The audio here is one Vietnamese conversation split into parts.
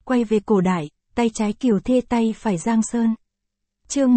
quay về cổ đại, tay trái Kiều Thê tay phải Giang Sơn. Chương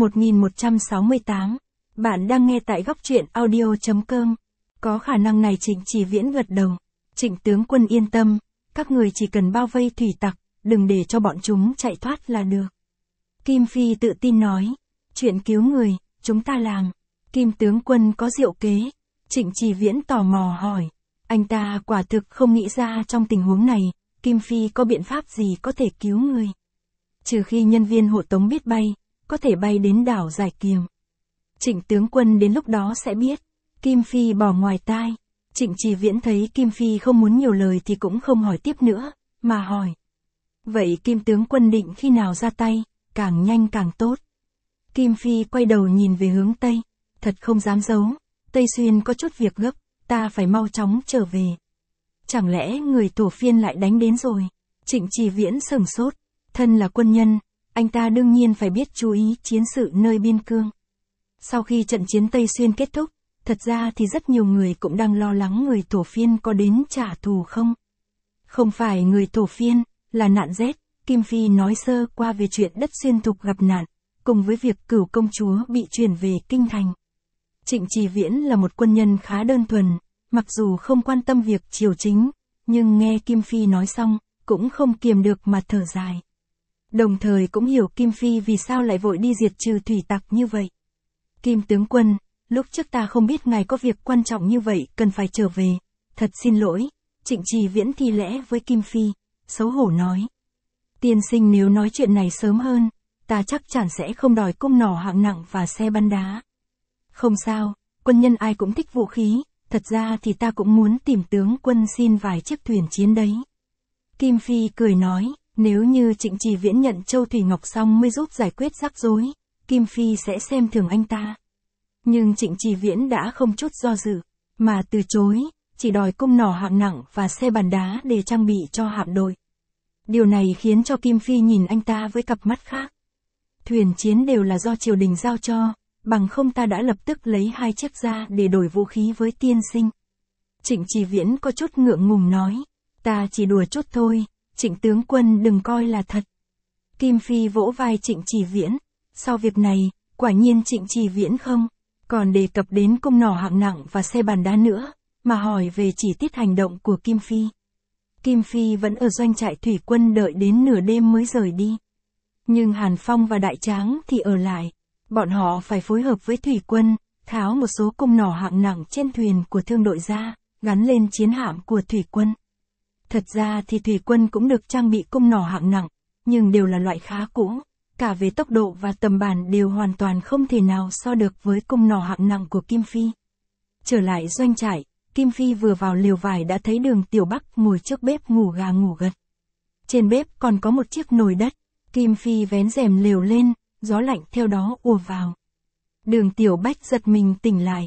1168. Bạn đang nghe tại góc truyện audio.com. Có khả năng này Trịnh Chỉ Viễn gật đầu. Trịnh tướng quân yên tâm, các người chỉ cần bao vây thủy tặc, đừng để cho bọn chúng chạy thoát là được. Kim Phi tự tin nói, chuyện cứu người, chúng ta làm. Kim tướng quân có diệu kế. Trịnh Chỉ Viễn tò mò hỏi. Anh ta quả thực không nghĩ ra trong tình huống này, Kim Phi có biện pháp gì có thể cứu người. Trừ khi nhân viên hộ tống biết bay, có thể bay đến đảo Giải Kiềm. Trịnh tướng quân đến lúc đó sẽ biết. Kim Phi bỏ ngoài tai. Trịnh Chỉ Viễn thấy Kim Phi không muốn nhiều lời thì cũng không hỏi tiếp nữa, mà hỏi. Vậy Kim tướng quân định khi nào ra tay, càng nhanh càng tốt. Kim Phi quay đầu nhìn về hướng Tây. Thật không dám giấu, Tây Xuyên có chút việc gấp, ta phải mau chóng trở về. Chẳng lẽ người Thổ Phiên lại đánh đến rồi? Trịnh Chỉ Viễn sửng sốt. Thân là quân nhân, anh ta đương nhiên phải biết chú ý chiến sự nơi biên cương. Sau khi trận chiến Tây Xuyên kết thúc, thật ra thì rất nhiều người cũng đang lo lắng người Thổ Phiên có đến trả thù không. Không phải người Thổ Phiên, là nạn rét. Kim Phi nói sơ qua về chuyện đất Xuyên Thục gặp nạn, cùng với việc Cửu công chúa bị chuyển về kinh thành. Trịnh Chỉ Viễn là một quân nhân khá đơn thuần, mặc dù không quan tâm việc triều chính, nhưng nghe Kim Phi nói xong, cũng không kiềm được mà thở dài. Đồng thời cũng hiểu Kim Phi vì sao lại vội đi diệt trừ thủy tặc như vậy. Kim tướng quân, lúc trước ta không biết ngài có việc quan trọng như vậy cần phải trở về, thật xin lỗi. Trịnh Chỉ Viễn thi lễ với Kim Phi, xấu hổ nói. Tiên sinh nếu nói chuyện này sớm hơn, ta chắc chắn sẽ không đòi cung nỏ hạng nặng và xe bắn đá. Không sao, quân nhân ai cũng thích vũ khí, thật ra thì ta cũng muốn tìm tướng quân xin vài chiếc thuyền chiến đấy. Kim Phi cười nói, nếu như Trịnh Chỉ Viễn nhận Châu Thủy Ngọc xong mới giúp giải quyết rắc rối, Kim Phi sẽ xem thường anh ta. Nhưng Trịnh Chỉ Viễn đã không chút do dự, mà từ chối, chỉ đòi cung nỏ hạng nặng và xe bắn đá để trang bị cho hạm đội. Điều này khiến cho Kim Phi nhìn anh ta với cặp mắt khác. Thuyền chiến đều là do triều đình giao cho, bằng không ta đã lập tức lấy 2 chiếc ra để đổi vũ khí với tiên sinh. Trịnh Chỉ Viễn có chút ngượng ngùng nói, ta chỉ đùa chút thôi, Trịnh tướng quân đừng coi là thật. Kim Phi vỗ vai Trịnh Chỉ Viễn, sau việc này, quả nhiên Trịnh Chỉ Viễn không còn đề cập đến cung nỏ hạng nặng và xe bắn đá nữa, mà hỏi về chi tiết hành động của Kim Phi. Kim Phi vẫn ở doanh trại thủy quân đợi đến nửa đêm mới rời đi. Nhưng Hàn Phong và Đại Tráng thì ở lại. Bọn họ phải phối hợp với thủy quân, tháo một số cung nỏ hạng nặng trên thuyền của thương đội ra, gắn lên chiến hạm của thủy quân. Thật ra thì thủy quân cũng được trang bị cung nỏ hạng nặng, nhưng đều là loại khá cũ, cả về tốc độ và tầm bắn đều hoàn toàn không thể nào so được với cung nỏ hạng nặng của Kim Phi. Trở lại doanh trại, Kim Phi vừa vào lều vải đã thấy Đường Tiểu Bắc ngồi trước bếp ngủ gà ngủ gật. Trên bếp còn có một chiếc nồi đất, Kim Phi vén rèm lều lên, gió lạnh theo đó ùa vào. Đường Tiểu Bách giật mình tỉnh lại.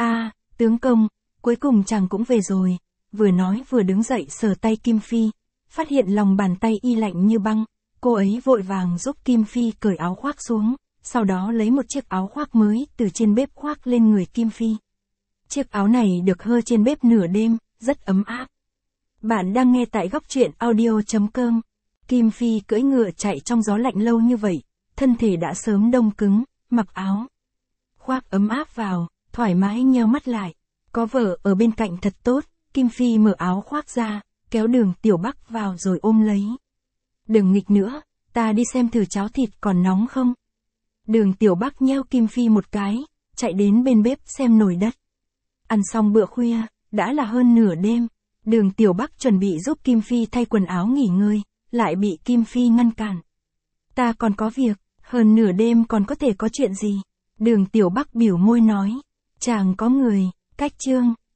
Tướng công, cuối cùng chàng cũng về rồi. Vừa nói vừa đứng dậy sờ tay Kim Phi, phát hiện lòng bàn tay y lạnh như băng. Cô ấy vội vàng giúp Kim Phi cởi áo khoác xuống, sau đó lấy một chiếc áo khoác mới từ trên bếp khoác lên người Kim Phi. Chiếc áo này được hơ trên bếp nửa đêm, rất ấm áp. Bạn đang nghe tại góc truyện audio.com. Kim Phi cưỡi ngựa chạy trong gió lạnh lâu như vậy, thân thể đã sớm đông cứng, mặc áo khoác ấm áp vào, thoải mái nheo mắt lại. Có vợ ở bên cạnh thật tốt. Kim Phi mở áo khoác ra, kéo Đường Tiểu Bắc vào rồi ôm lấy. Đừng nghịch nữa, ta đi xem thử cháo thịt còn nóng không. Đường Tiểu Bắc nheo Kim Phi một cái, chạy đến bên bếp xem nồi đất. Ăn xong bữa khuya, đã là hơn nửa đêm. Đường Tiểu Bắc chuẩn bị giúp Kim Phi thay quần áo nghỉ ngơi, lại bị Kim Phi ngăn cản. Ta còn có việc, hơn nửa đêm còn có thể có chuyện gì? Đường Tiểu Bắc biểu môi nói, chàng có người, cách chương.